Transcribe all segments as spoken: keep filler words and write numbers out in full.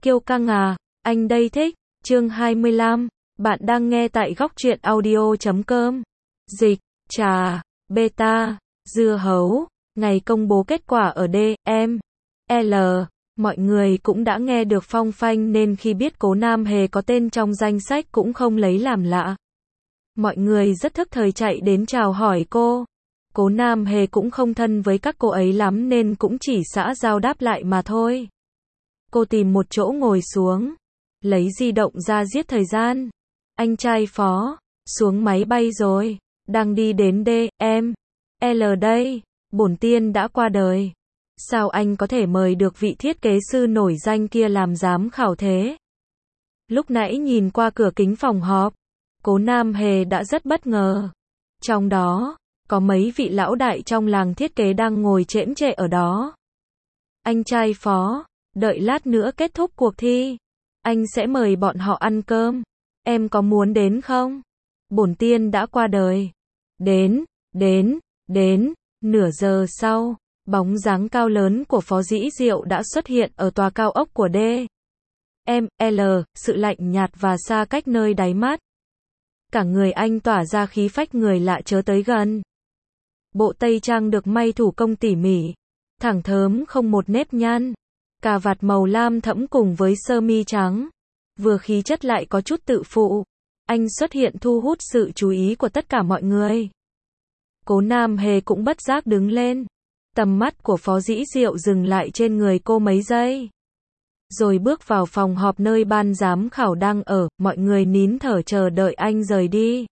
Kiêu căng à, anh đây thích. Chương hai mươi lăm, bạn đang nghe tại góc truyện audio chấm com. Dịch, trà, beta, dưa hấu, ngày công bố kết quả ở D, M, L. Mọi người cũng đã nghe được phong phanh nên khi biết Cố Nam Hề có tên trong danh sách cũng không lấy làm lạ. Mọi người rất thức thời chạy đến chào hỏi cô. Cố Nam Hề cũng không thân với các cô ấy lắm nên cũng chỉ xã giao đáp lại mà thôi. Cô tìm một chỗ ngồi xuống, lấy di động ra giết thời gian. Anh trai Phó, xuống máy bay rồi, đang đi đến D, M, L đây, bổn tiên đã qua đời. Sao anh có thể mời được vị thiết kế sư nổi danh kia làm giám khảo thế? Lúc nãy nhìn qua cửa kính phòng họp, Cố Nam Hề đã rất bất ngờ. Trong đó, có mấy vị lão đại trong làng thiết kế đang ngồi chễm chệ ở đó. Anh trai Phó, đợi lát nữa kết thúc cuộc thi, anh sẽ mời bọn họ ăn cơm. Em có muốn đến không? Bổn tiên đã qua đời. Đến, đến, đến. Nửa giờ sau, bóng dáng cao lớn của Phó Dĩ Diệu đã xuất hiện ở tòa cao ốc của D, M, L, sự lạnh nhạt và xa cách nơi đáy mắt. Cả người anh tỏa ra khí phách người lạ chớ tới gần. Bộ tây trang được may thủ công tỉ mỉ, thẳng thớm không một nếp nhăn, cà vạt màu lam thẫm cùng với sơ mi trắng, vừa khí chất lại có chút tự phụ. Anh xuất hiện thu hút sự chú ý của tất cả mọi người. Cố Nam Hề cũng bất giác đứng lên. Tầm mắt của Phó Dĩ Diệu dừng lại trên người cô mấy giây. Rồi bước vào phòng họp nơi ban giám khảo đang ở, mọi người nín thở chờ đợi anh rời đi.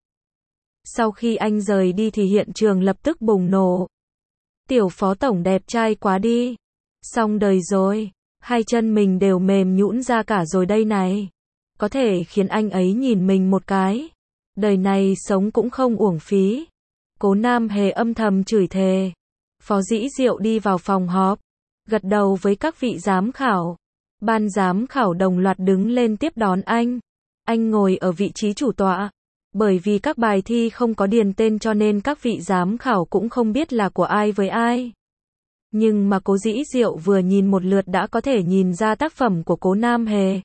Sau khi anh rời đi thì hiện trường lập tức bùng nổ. Tiểu Phó Tổng đẹp trai quá đi. Xong đời rồi, hai chân mình đều mềm nhũn ra cả rồi đây này. Có thể khiến anh ấy nhìn mình một cái. Đời này sống cũng không uổng phí. Cố Nam Hề âm thầm chửi thề. Phó Dĩ Diệu đi vào phòng họp, gật đầu với các vị giám khảo. Ban giám khảo đồng loạt đứng lên tiếp đón anh. Anh ngồi ở vị trí chủ tọa. Bởi vì các bài thi không có điền tên cho nên các vị giám khảo cũng không biết là của ai với ai. Nhưng mà Cố Dĩ Diệu vừa nhìn một lượt đã có thể nhìn ra tác phẩm của Cố Nam Hề.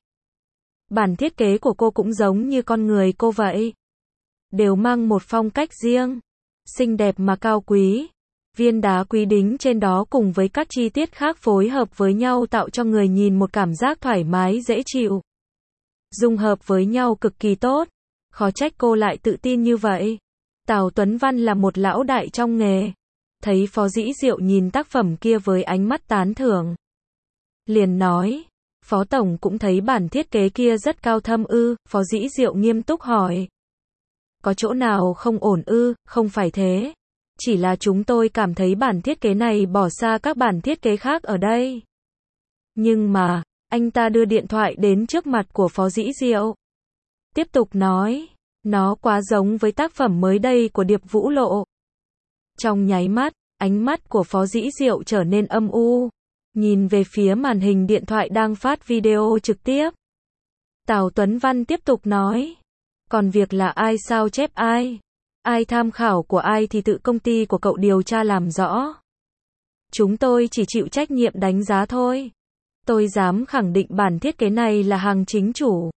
Bản thiết kế của cô cũng giống như con người cô vậy. Đều mang một phong cách riêng, xinh đẹp mà cao quý. Viên đá quý đính trên đó cùng với các chi tiết khác phối hợp với nhau tạo cho người nhìn một cảm giác thoải mái dễ chịu. Dung hợp với nhau cực kỳ tốt. Khó trách cô lại tự tin như vậy. Tào Tuấn Văn là một lão đại trong nghề. Thấy Phó Dĩ Diệu nhìn tác phẩm kia với ánh mắt tán thưởng. Liền nói, Phó Tổng cũng thấy bản thiết kế kia rất cao thâm ư? Phó Dĩ Diệu nghiêm túc hỏi. Có chỗ nào không ổn ư? Không phải thế. Chỉ là chúng tôi cảm thấy bản thiết kế này bỏ xa các bản thiết kế khác ở đây. Nhưng mà, anh ta đưa điện thoại đến trước mặt của Phó Dĩ Diệu. Tiếp tục nói, nó quá giống với tác phẩm mới đây của Điệp Vũ Lộ. Trong nháy mắt, ánh mắt của Phó Dĩ Diệu trở nên âm u, nhìn về phía màn hình điện thoại đang phát video trực tiếp. Tào Tuấn Văn tiếp tục nói, còn việc là ai sao chép ai, ai tham khảo của ai thì tự công ty của cậu điều tra làm rõ. Chúng tôi chỉ chịu trách nhiệm đánh giá thôi. Tôi dám khẳng định bản thiết kế này là hàng chính chủ.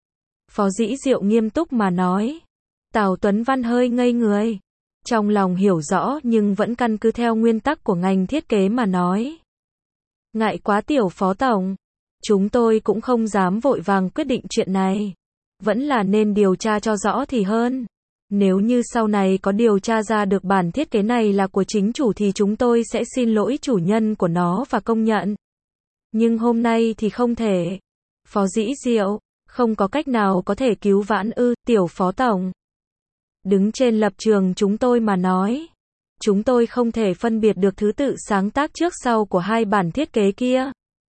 Phó Dĩ Diệu nghiêm túc mà nói. Tào Tuấn Văn hơi ngây người. Trong lòng hiểu rõ nhưng vẫn căn cứ theo nguyên tắc của ngành thiết kế mà nói. Ngại quá Tiểu Phó Tổng. Chúng tôi cũng không dám vội vàng quyết định chuyện này. Vẫn là nên điều tra cho rõ thì hơn. Nếu như sau này có điều tra ra được bản thiết kế này là của chính chủ thì chúng tôi sẽ xin lỗi chủ nhân của nó và công nhận. Nhưng hôm nay thì không thể. Phó Dĩ Diệu, không có cách nào có thể cứu vãn ư? Tiểu Phó Tổng. Đứng trên lập trường chúng tôi mà nói. Chúng tôi không thể phân biệt được thứ tự sáng tác trước sau của hai bản thiết kế kia.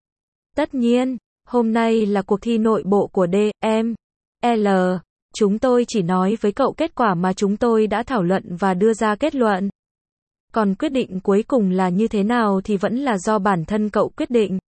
Tất nhiên, hôm nay là cuộc thi nội bộ của D, M, L. Chúng tôi chỉ nói với cậu kết quả mà chúng tôi đã thảo luận và đưa ra kết luận. Còn quyết định cuối cùng là như thế nào thì vẫn là do bản thân cậu quyết định.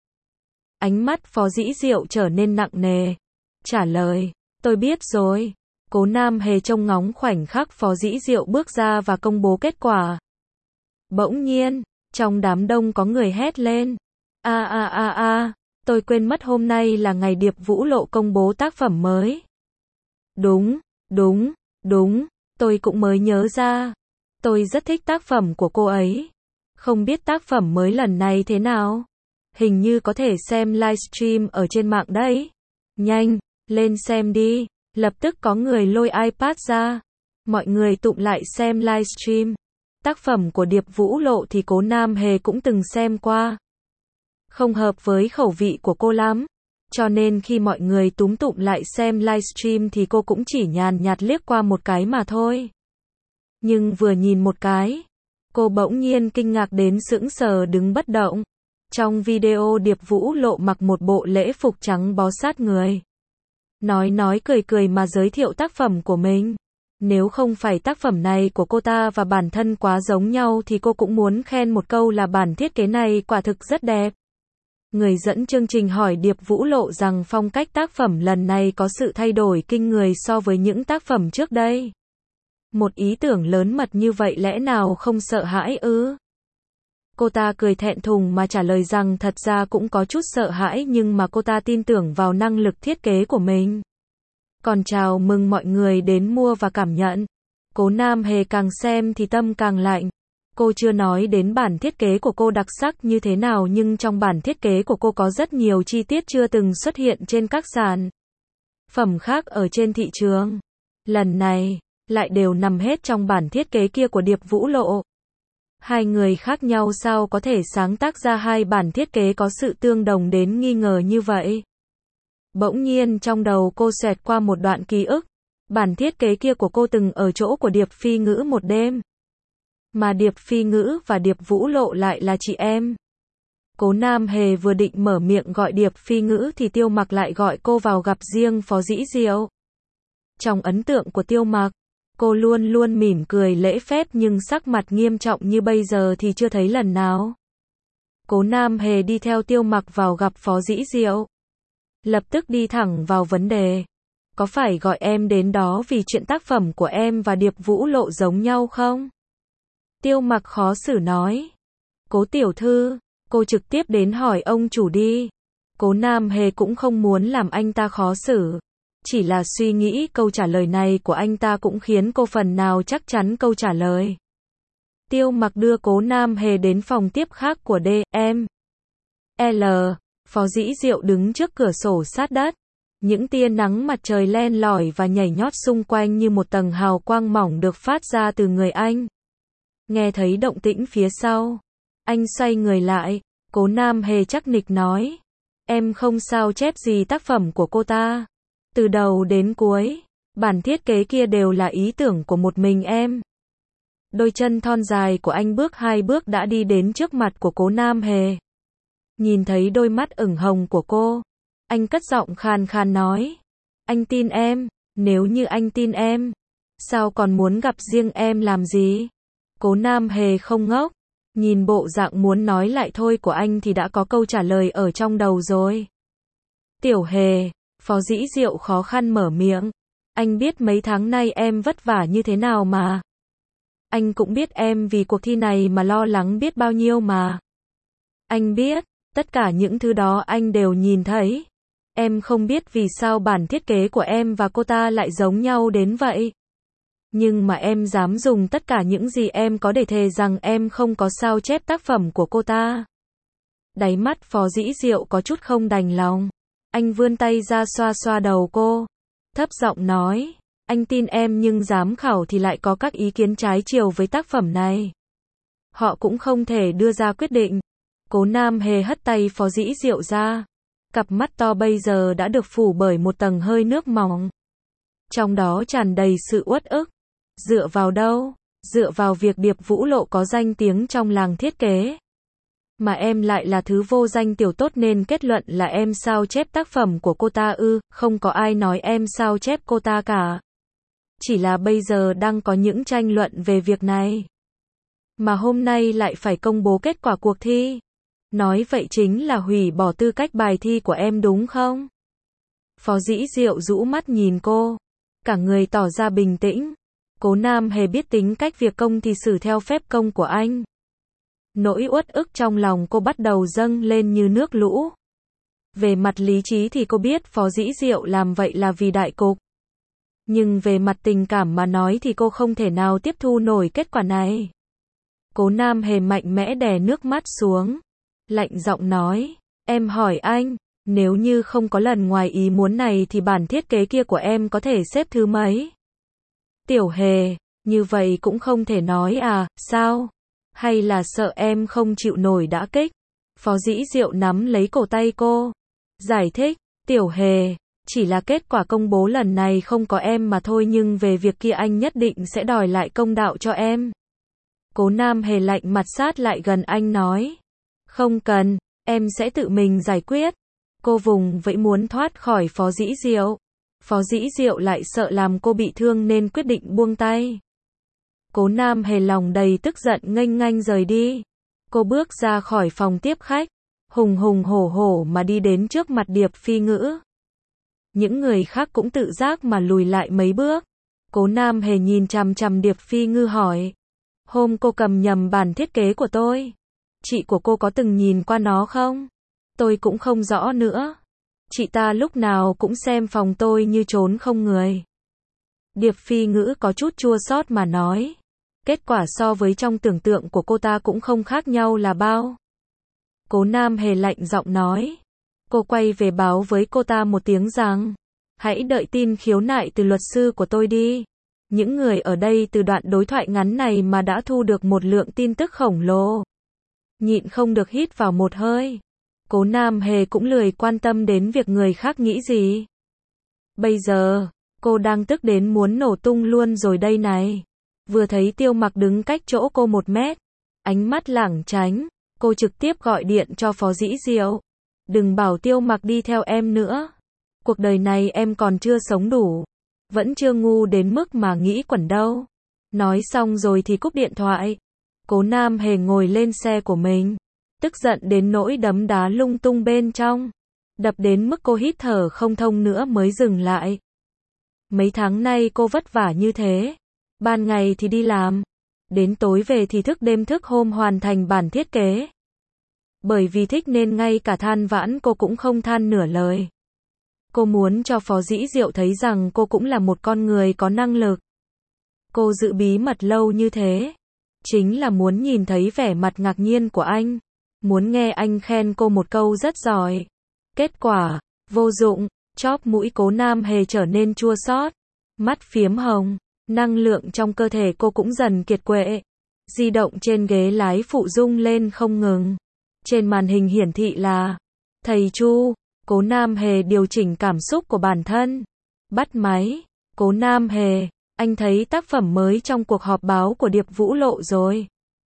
Ánh mắt Phó Dĩ Diệu trở nên nặng nề. Trả lời, tôi biết rồi. Cố Nam Hề trông ngóng khoảnh khắc Phó Dĩ Diệu bước ra và công bố kết quả. Bỗng nhiên, trong đám đông có người hét lên. A a a a, Tôi quên mất hôm nay là ngày Điệp Vũ Lộ công bố tác phẩm mới. Đúng, đúng, đúng, tôi cũng mới nhớ ra. Tôi rất thích tác phẩm của cô ấy. Không biết tác phẩm mới lần này thế nào? Hình như có thể xem livestream ở trên mạng đấy. Nhanh, lên xem đi. Lập tức có người lôi iPad ra. Mọi người tụm lại xem livestream. Tác phẩm của Điệp Vũ Lộ thì Cố Nam Hề cũng từng xem qua. Không hợp với khẩu vị của cô lắm. Cho nên khi mọi người túm tụm lại xem livestream thì cô cũng chỉ nhàn nhạt liếc qua một cái mà thôi. Nhưng vừa nhìn một cái, cô bỗng nhiên kinh ngạc đến sững sờ đứng bất động. Trong video Điệp Vũ Lộ mặc một bộ lễ phục trắng bó sát người. Nói nói cười cười mà giới thiệu tác phẩm của mình. Nếu không phải tác phẩm này của cô ta và bản thân quá giống nhau thì cô cũng muốn khen một câu là bản thiết kế này quả thực rất đẹp. Người dẫn chương trình hỏi Điệp Vũ Lộ rằng phong cách tác phẩm lần này có sự thay đổi kinh người so với những tác phẩm trước đây. Một ý tưởng lớn mật như vậy lẽ nào không sợ hãi ư? Cô ta cười thẹn thùng mà trả lời rằng thật ra cũng có chút sợ hãi nhưng mà cô ta tin tưởng vào năng lực thiết kế của mình. Còn chào mừng mọi người đến mua và cảm nhận. Cố Nam Hề càng xem thì tâm càng lạnh. Cô chưa nói đến bản thiết kế của cô đặc sắc như thế nào nhưng trong bản thiết kế của cô có rất nhiều chi tiết chưa từng xuất hiện trên các sản phẩm khác ở trên thị trường. Lần này, lại đều nằm hết trong bản thiết kế kia của Điệp Vũ Lộ. Hai người khác nhau sao có thể sáng tác ra hai bản thiết kế có sự tương đồng đến nghi ngờ như vậy? Bỗng nhiên trong đầu cô xẹt qua một đoạn ký ức. Bản thiết kế kia của cô từng ở chỗ của Điệp Phi Ngữ một đêm. Mà Điệp Phi Ngữ và Điệp Vũ Lộ lại là chị em. Cố Nam Hề vừa định mở miệng gọi Điệp Phi Ngữ thì Tiêu Mặc lại gọi cô vào gặp riêng Phó Dĩ Diệu. Trong ấn tượng của Tiêu Mặc, cô luôn luôn mỉm cười lễ phép nhưng sắc mặt nghiêm trọng như bây giờ thì chưa thấy lần nào. Cố Nam Hề đi theo Tiêu Mặc vào gặp Phó Dĩ Diệu. Lập tức đi thẳng vào vấn đề. Có phải gọi em đến đó vì chuyện tác phẩm của em và Điệp Vũ Lộ giống nhau không? Tiêu Mặc khó xử nói. Cố tiểu thư, cô trực tiếp đến hỏi ông chủ đi. Cố Nam Hề cũng không muốn làm anh ta khó xử. Chỉ là suy nghĩ câu trả lời này của anh ta cũng khiến cô phần nào chắc chắn câu trả lời. Tiêu Mặc đưa Cố Nam Hề đến phòng tiếp khác của D, M, L. Phó Dĩ Diệu đứng trước cửa sổ sát đất. Những tia nắng mặt trời len lỏi và nhảy nhót xung quanh như một tầng hào quang mỏng được phát ra từ người anh. Nghe thấy động tĩnh phía sau. Anh xoay người lại. Cố Nam Hề chắc nịch nói. Em không sao chép gì tác phẩm của cô ta. Từ đầu đến cuối, bản thiết kế kia đều là ý tưởng của một mình em. Đôi chân thon dài của anh bước hai bước đã đi đến trước mặt của Cố Nam Hề. Nhìn thấy đôi mắt ửng hồng của cô, anh cất giọng khàn khàn nói. Anh tin em, nếu như anh tin em, sao còn muốn gặp riêng em làm gì? Cố Nam Hề không ngốc, nhìn bộ dạng muốn nói lại thôi của anh thì đã có câu trả lời ở trong đầu rồi. Tiểu Hề, Phó Dĩ Diệu khó khăn mở miệng. Anh biết mấy tháng nay em vất vả như thế nào mà. Anh cũng biết em vì cuộc thi này mà lo lắng biết bao nhiêu mà. Anh biết, tất cả những thứ đó anh đều nhìn thấy. Em không biết vì sao bản thiết kế của em và cô ta lại giống nhau đến vậy. Nhưng mà em dám dùng tất cả những gì em có để thề rằng em không có sao chép tác phẩm của cô ta. Đáy mắt Phó Dĩ Diệu có chút không đành lòng. Anh vươn tay ra xoa xoa đầu cô. Thấp giọng nói. Anh tin em nhưng giám khảo thì lại có các ý kiến trái chiều với tác phẩm này. Họ cũng không thể đưa ra quyết định. Cố Nam Hề hất tay Phó Dĩ Diệu ra. Cặp mắt to bây giờ đã được phủ bởi một tầng hơi nước mỏng. Trong đó tràn đầy sự uất ức. Dựa vào đâu? Dựa vào việc Điệp Vũ Lộ có danh tiếng trong làng thiết kế. Mà em lại là thứ vô danh tiểu tốt nên kết luận là em sao chép tác phẩm của cô ta ư? Không có ai nói em sao chép cô ta cả. Chỉ là bây giờ đang có những tranh luận về việc này. Mà hôm nay lại phải công bố kết quả cuộc thi. Nói vậy chính là hủy bỏ tư cách bài thi của em đúng không? Phó Dĩ Diệu rũ mắt nhìn cô. Cả người tỏ ra bình tĩnh. Cố Nam Hề biết tính cách việc công thì xử theo phép công của anh. Nỗi uất ức trong lòng cô bắt đầu dâng lên như nước lũ. Về mặt lý trí thì cô biết Phó Dĩ Diệu làm vậy là vì đại cục. Nhưng về mặt tình cảm mà nói thì cô không thể nào tiếp thu nổi kết quả này. Cố Nam Hề mạnh mẽ đè nước mắt xuống. Lạnh giọng nói, em hỏi anh, nếu như không có lần ngoài ý muốn này thì bản thiết kế kia của em có thể xếp thứ mấy? Tiểu Hề, như vậy cũng không thể nói à, sao? Hay là sợ em không chịu nổi đả kích? Phó Dĩ Diệu nắm lấy cổ tay cô. Giải thích, Tiểu Hề, chỉ là kết quả công bố lần này không có em mà thôi, nhưng về việc kia anh nhất định sẽ đòi lại công đạo cho em. Cố Nam Hề lạnh mặt sát lại gần anh nói. Không cần, em sẽ tự mình giải quyết. Cô vùng vẫy muốn thoát khỏi Phó Dĩ Diệu. Phó Dĩ Diệu lại sợ làm cô bị thương nên quyết định buông tay. Cố Nam Hề lòng đầy tức giận nghênh ngang rời đi. Cô bước ra khỏi phòng tiếp khách, hùng hùng hổ hổ mà đi đến trước mặt Điệp Phi Ngữ. Những người khác cũng tự giác mà lùi lại mấy bước. Cố Nam Hề nhìn chằm chằm Điệp Phi Ngư hỏi. Hôm cô cầm nhầm bản thiết kế của tôi. Chị của cô có từng nhìn qua nó không? Tôi cũng không rõ nữa. Chị ta lúc nào cũng xem phòng tôi như trốn không người. Điệp Phi Ngữ có chút chua xót mà nói. Kết quả so với trong tưởng tượng của cô ta cũng không khác nhau là bao. Cố Nam Hề lạnh giọng nói. Cô quay về báo với cô ta một tiếng rằng, hãy đợi tin khiếu nại từ luật sư của tôi đi. Những người ở đây từ đoạn đối thoại ngắn này mà đã thu được một lượng tin tức khổng lồ. Nhịn không được hít vào một hơi. Cố Nam Hề cũng lười quan tâm đến việc người khác nghĩ gì. Bây giờ, cô đang tức đến muốn nổ tung luôn rồi đây này. Vừa thấy Tiêu Mặc đứng cách chỗ cô một mét, ánh mắt lảng tránh, cô trực tiếp gọi điện cho Phó Dĩ Diệu. Đừng bảo Tiêu Mặc đi theo em nữa. Cuộc đời này em còn chưa sống đủ. Vẫn chưa ngu đến mức mà nghĩ quẩn đâu. Nói xong rồi thì cúp điện thoại. Cố Nam Hề ngồi lên xe của mình. Tức giận đến nỗi đấm đá lung tung bên trong. Đập đến mức cô hít thở không thông nữa mới dừng lại. Mấy tháng nay cô vất vả như thế. Ban ngày thì đi làm. Đến tối về thì thức đêm thức hôm hoàn thành bản thiết kế. Bởi vì thích nên ngay cả than vãn cô cũng không than nửa lời. Cô muốn cho Phó Dĩ Diệu thấy rằng cô cũng là một con người có năng lực. Cô giữ bí mật lâu như thế, chính là muốn nhìn thấy vẻ mặt ngạc nhiên của anh. Muốn nghe anh khen cô một câu rất giỏi. Kết quả, vô dụng, chóp mũi Cố Nam Hề trở nên chua xót, mắt phiếm hồng, năng lượng trong cơ thể cô cũng dần kiệt quệ. Di động trên ghế lái phụ rung lên không ngừng. Trên màn hình hiển thị là Thầy Chu. Cố Nam Hề điều chỉnh cảm xúc của bản thân. Bắt máy. Cố Nam Hề, anh thấy tác phẩm mới trong cuộc họp báo của Điệp Vũ lộ rồi.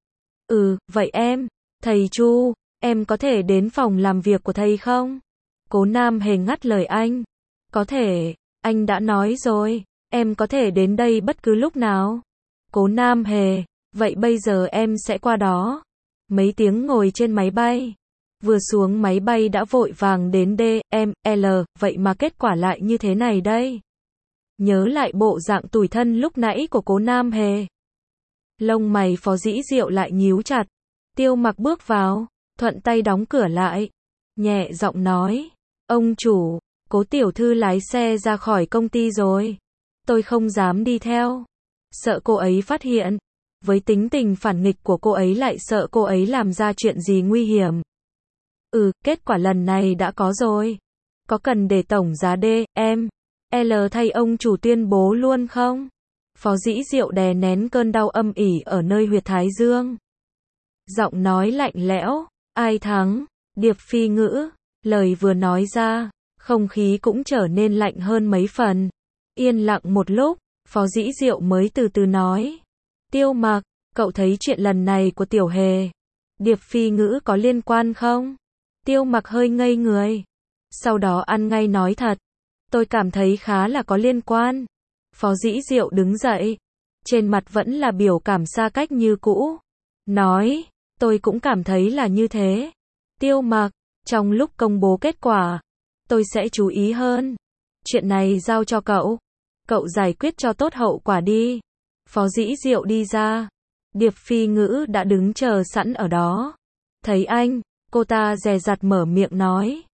Ừ, vậy em, thầy Chu, em có thể đến phòng làm việc của thầy không? Cố Nam Hề ngắt lời anh. Có thể, anh đã nói rồi, em có thể đến đây bất cứ lúc nào. Cố Nam Hề, vậy bây giờ em sẽ qua đó. Mấy tiếng ngồi trên máy bay. Vừa xuống máy bay đã vội vàng đến D, M, L, vậy mà kết quả lại như thế này đây. Nhớ lại bộ dạng tủi thân lúc nãy của Cố Nam Hề. Lông mày Phó Dĩ Diệu lại nhíu chặt. Tiêu Mặc bước vào, thuận tay đóng cửa lại. Nhẹ giọng nói, ông chủ, Cố tiểu thư lái xe ra khỏi công ty rồi. Tôi không dám đi theo. Sợ cô ấy phát hiện. Với tính tình phản nghịch của cô ấy lại sợ cô ấy làm ra chuyện gì nguy hiểm. Ừ, kết quả lần này đã có rồi. Có cần để tổng giá D, M, L thay ông chủ tuyên bố luôn không? Phó Dĩ Diệu đè nén cơn đau âm ỉ ở nơi huyệt thái dương. Giọng nói lạnh lẽo, ai thắng? Điệp Phi Ngữ. Lời vừa nói ra, không khí cũng trở nên lạnh hơn mấy phần. Yên lặng một lúc, Phó Dĩ Diệu mới từ từ nói. Tiêu Mặc, cậu thấy chuyện lần này của Tiểu Hề, Điệp Phi Ngữ có liên quan không? Tiêu Mặc hơi ngây người. Sau đó ăn ngay nói thật. Tôi cảm thấy khá là có liên quan. Phó Dĩ Diệu đứng dậy. Trên mặt vẫn là biểu cảm xa cách như cũ. Nói, tôi cũng cảm thấy là như thế. Tiêu Mặc, trong lúc công bố kết quả, tôi sẽ chú ý hơn. Chuyện này giao cho cậu. Cậu giải quyết cho tốt hậu quả đi. Phó Dĩ Diệu đi ra. Điệp Phi Ngữ đã đứng chờ sẵn ở đó. Thấy anh, cô ta dè dặt mở miệng nói.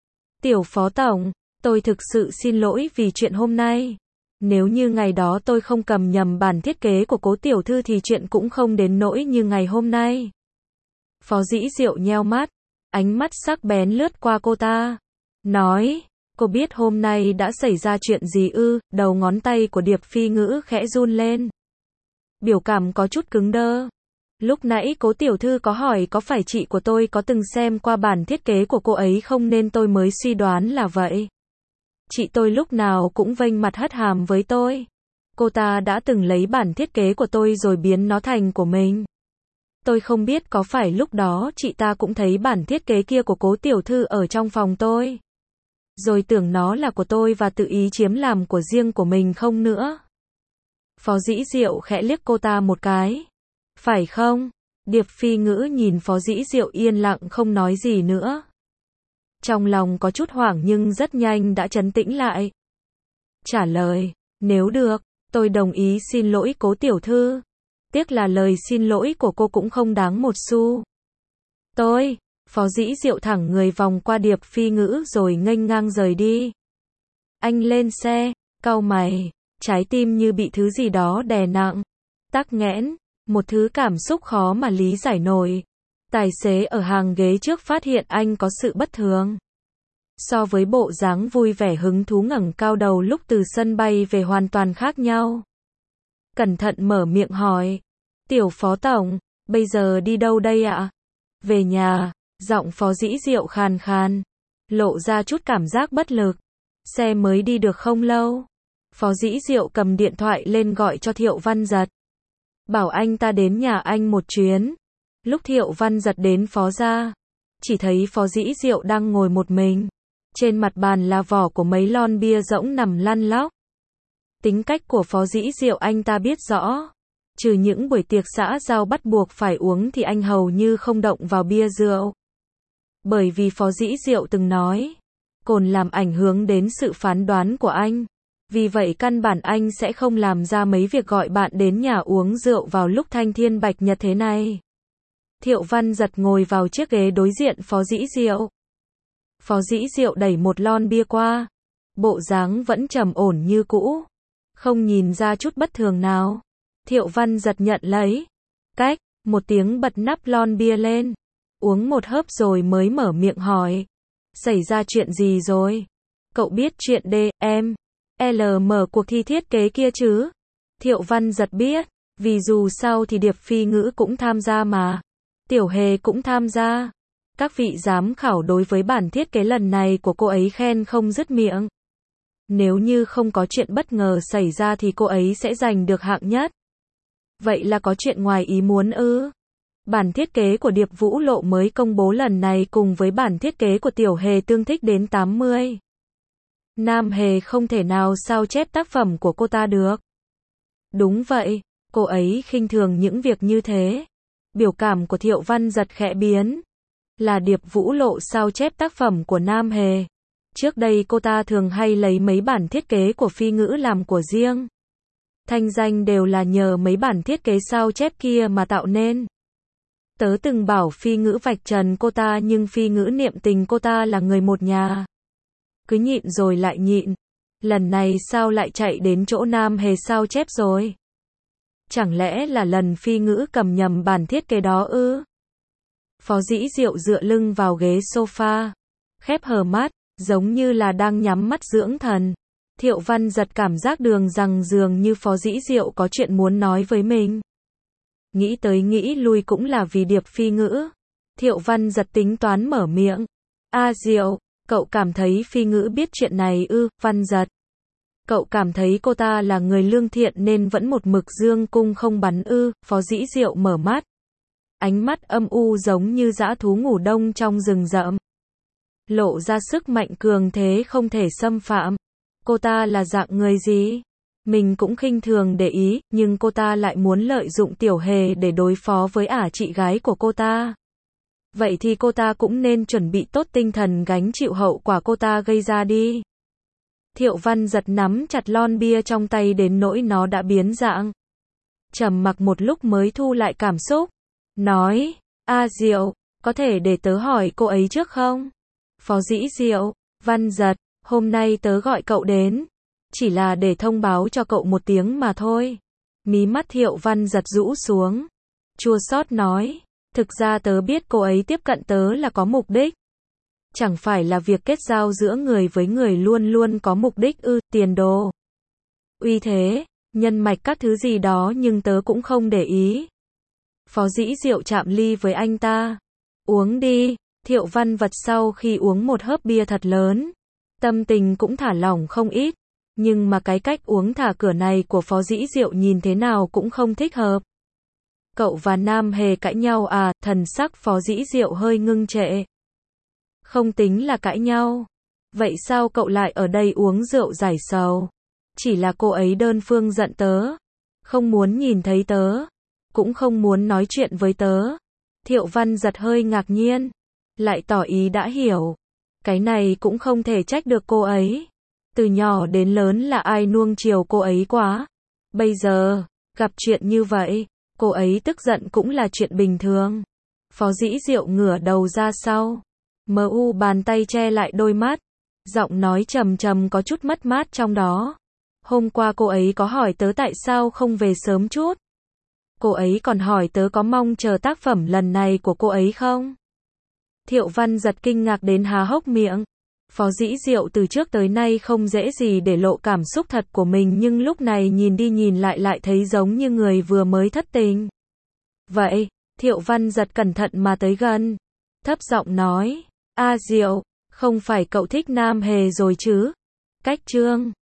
Tiểu Phó Tổng, tôi thực sự xin lỗi vì chuyện hôm nay. Nếu như ngày đó tôi không cầm nhầm bản thiết kế của Cố tiểu thư thì chuyện cũng không đến nỗi như ngày hôm nay. Phó Dĩ Diệu nheo mắt, ánh mắt sắc bén lướt qua cô ta. Nói, cô biết hôm nay đã xảy ra chuyện gì ư? Đầu ngón tay của Điệp Phi Ngữ khẽ run lên. Biểu cảm có chút cứng đơ. Lúc nãy Cố tiểu thư có hỏi có phải chị của tôi có từng xem qua bản thiết kế của cô ấy không nên tôi mới suy đoán là vậy. Chị tôi lúc nào cũng vênh mặt hất hàm với tôi. Cô ta đã từng lấy bản thiết kế của tôi rồi biến nó thành của mình. Tôi không biết có phải lúc đó chị ta cũng thấy bản thiết kế kia của Cố tiểu thư ở trong phòng tôi. Rồi tưởng nó là của tôi và tự ý chiếm làm của riêng của mình không nữa. Phó Dĩ Diệu khẽ liếc cô ta một cái. Phải không? Điệp Phi Ngữ nhìn Phó Dĩ Diệu yên lặng không nói gì nữa. Trong lòng có chút hoảng nhưng rất nhanh đã trấn tĩnh lại. Trả lời, nếu được, tôi đồng ý xin lỗi Cố tiểu thư. Tiếc là lời xin lỗi của cô cũng không đáng một xu. Tôi, Phó Dĩ Diệu thẳng người vòng qua Điệp Phi Ngữ rồi nghênh ngang rời đi. Anh lên xe, cau mày, trái tim như bị thứ gì đó đè nặng. Tắc nghẽn, một thứ cảm xúc khó mà lý giải nổi. Tài xế ở hàng ghế trước phát hiện anh có sự bất thường. So với bộ dáng vui vẻ hứng thú ngẩng cao đầu lúc từ sân bay về hoàn toàn khác nhau. Cẩn thận mở miệng hỏi. Tiểu Phó Tổng, bây giờ đi đâu đây ạ? Về nhà, giọng Phó Dĩ Diệu khàn khàn. Lộ ra chút cảm giác bất lực. Xe mới đi được không lâu. Phó Dĩ Diệu cầm điện thoại lên gọi cho Thiệu Văn Giật. Bảo anh ta đến nhà anh một chuyến. Lúc Thiệu Văn Giật đến Phó gia, chỉ thấy Phó Dĩ Diệu đang ngồi một mình. Trên mặt bàn là vỏ của mấy lon bia rỗng nằm lăn lóc. Tính cách của Phó Dĩ Diệu anh ta biết rõ. Trừ những buổi tiệc xã giao bắt buộc phải uống thì anh hầu như không động vào bia rượu. Bởi vì Phó Dĩ Diệu từng nói, cồn làm ảnh hưởng đến sự phán đoán của anh. Vì vậy căn bản anh sẽ không làm ra mấy việc gọi bạn đến nhà uống rượu vào lúc thanh thiên bạch nhật thế này. Thiệu Văn Giật ngồi vào chiếc ghế đối diện Phó Dĩ Diệu. Phó Dĩ Diệu đẩy một lon bia qua. Bộ dáng vẫn trầm ổn như cũ. Không nhìn ra chút bất thường nào. Thiệu Văn Giật nhận lấy. Cách, một tiếng bật nắp lon bia lên. Uống một hớp rồi mới mở miệng hỏi. Xảy ra chuyện gì rồi? Cậu biết chuyện D, em, L M cuộc thi thiết kế kia chứ? Thiệu Văn Giật biết. Vì dù sao thì Điệp Phi Ngữ cũng tham gia mà. Tiểu Hề cũng tham gia. Các vị giám khảo đối với bản thiết kế lần này của cô ấy khen không dứt miệng. Nếu như không có chuyện bất ngờ xảy ra thì cô ấy sẽ giành được hạng nhất. Vậy là có chuyện ngoài ý muốn ư? Bản thiết kế của Điệp Vũ Lộ mới công bố lần này cùng với bản thiết kế của Tiểu Hề tương thích đến tám mươi. Nam Hề không thể nào sao chép tác phẩm của cô ta được. Đúng vậy, cô ấy khinh thường những việc như thế. Biểu cảm của Thiệu Văn Giật khẽ biến. Là Điệp Vũ Lộ sao chép tác phẩm của Nam Hề. Trước đây cô ta thường hay lấy mấy bản thiết kế của Phi Ngữ làm của riêng. Thanh danh đều là nhờ mấy bản thiết kế sao chép kia mà tạo nên. Tớ từng bảo Phi Ngữ vạch trần cô ta nhưng Phi Ngữ niệm tình cô ta là người một nhà. Cứ nhịn rồi lại nhịn. Lần này sao lại chạy đến chỗ Nam Hề sao chép rồi? Chẳng lẽ là lần Phi Ngữ cầm nhầm bản thiết kế đó ư? Phó Dĩ Diệu dựa lưng vào ghế sofa, khép hờ mắt, giống như là đang nhắm mắt dưỡng thần. Thiệu Văn Giật cảm giác đường rằng dường như Phó Dĩ Diệu có chuyện muốn nói với mình. Nghĩ tới nghĩ lui cũng là vì Điệp Phi Ngữ. Thiệu Văn Giật tính toán mở miệng. A Diệu, cậu cảm thấy Phi Ngữ biết chuyện này ư? Văn Giật, cậu cảm thấy cô ta là người lương thiện nên vẫn một mực dương cung không bắn ư? Phó Dĩ Diệu mở mắt. Ánh mắt âm u giống như dã thú ngủ đông trong rừng rậm. Lộ ra sức mạnh cường thế không thể xâm phạm. Cô ta là dạng người gì? Mình cũng khinh thường để ý, nhưng cô ta lại muốn lợi dụng Tiểu Hề để đối phó với ả chị gái của cô ta. Vậy thì cô ta cũng nên chuẩn bị tốt tinh thần gánh chịu hậu quả cô ta gây ra đi. Thiệu Văn Giật nắm chặt lon bia trong tay đến nỗi nó đã biến dạng. Trầm mặc một lúc mới thu lại cảm xúc. Nói, A Diệu, có thể để tớ hỏi cô ấy trước không? Phó Dĩ Diệu, Văn Giật, hôm nay tớ gọi cậu đến, chỉ là để thông báo cho cậu một tiếng mà thôi. Mí mắt Thiệu Văn Giật rũ xuống, chua xót nói, thực ra tớ biết cô ấy tiếp cận tớ là có mục đích. Chẳng phải là việc kết giao giữa người với người luôn luôn có mục đích ư, tiền đồ, uy thế, nhân mạch các thứ gì đó, nhưng tớ cũng không để ý. Phó Dĩ Diệu chạm ly với anh ta. Uống đi. Thiệu Văn Vật sau khi uống một hớp bia thật lớn, tâm tình cũng thả lỏng không ít. Nhưng mà cái cách uống thả cửa này của Phó Dĩ Diệu nhìn thế nào cũng không thích hợp. Cậu và Nam Hề cãi nhau à? Thần sắc Phó Dĩ Diệu hơi ngưng trệ. Không tính là cãi nhau. Vậy sao cậu lại ở đây uống rượu giải sầu? Chỉ là cô ấy đơn phương giận tớ, không muốn nhìn thấy tớ, cũng không muốn nói chuyện với tớ. Thiệu Văn Giật hơi ngạc nhiên, lại tỏ ý đã hiểu. Cái này cũng không thể trách được cô ấy. Từ nhỏ đến lớn là ai nuông chiều cô ấy quá. Bây giờ, gặp chuyện như vậy, cô ấy tức giận cũng là chuyện bình thường. Phó Dĩ Diệu ngửa đầu ra sau, mờ u bàn tay che lại đôi mắt, giọng nói trầm trầm có chút mất mát trong đó. Hôm qua cô ấy có hỏi tớ tại sao không về sớm chút. Cô ấy còn hỏi tớ có mong chờ tác phẩm lần này của cô ấy không? Thiệu Văn Giật kinh ngạc đến há hốc miệng. Phó Dĩ Diệu từ trước tới nay không dễ gì để lộ cảm xúc thật của mình, nhưng lúc này nhìn đi nhìn lại lại thấy giống như người vừa mới thất tình. Vậy, Thiệu Văn Giật cẩn thận mà tới gần, thấp giọng nói, A Diệu, không phải cậu thích Nam Hề rồi chứ? Cách chương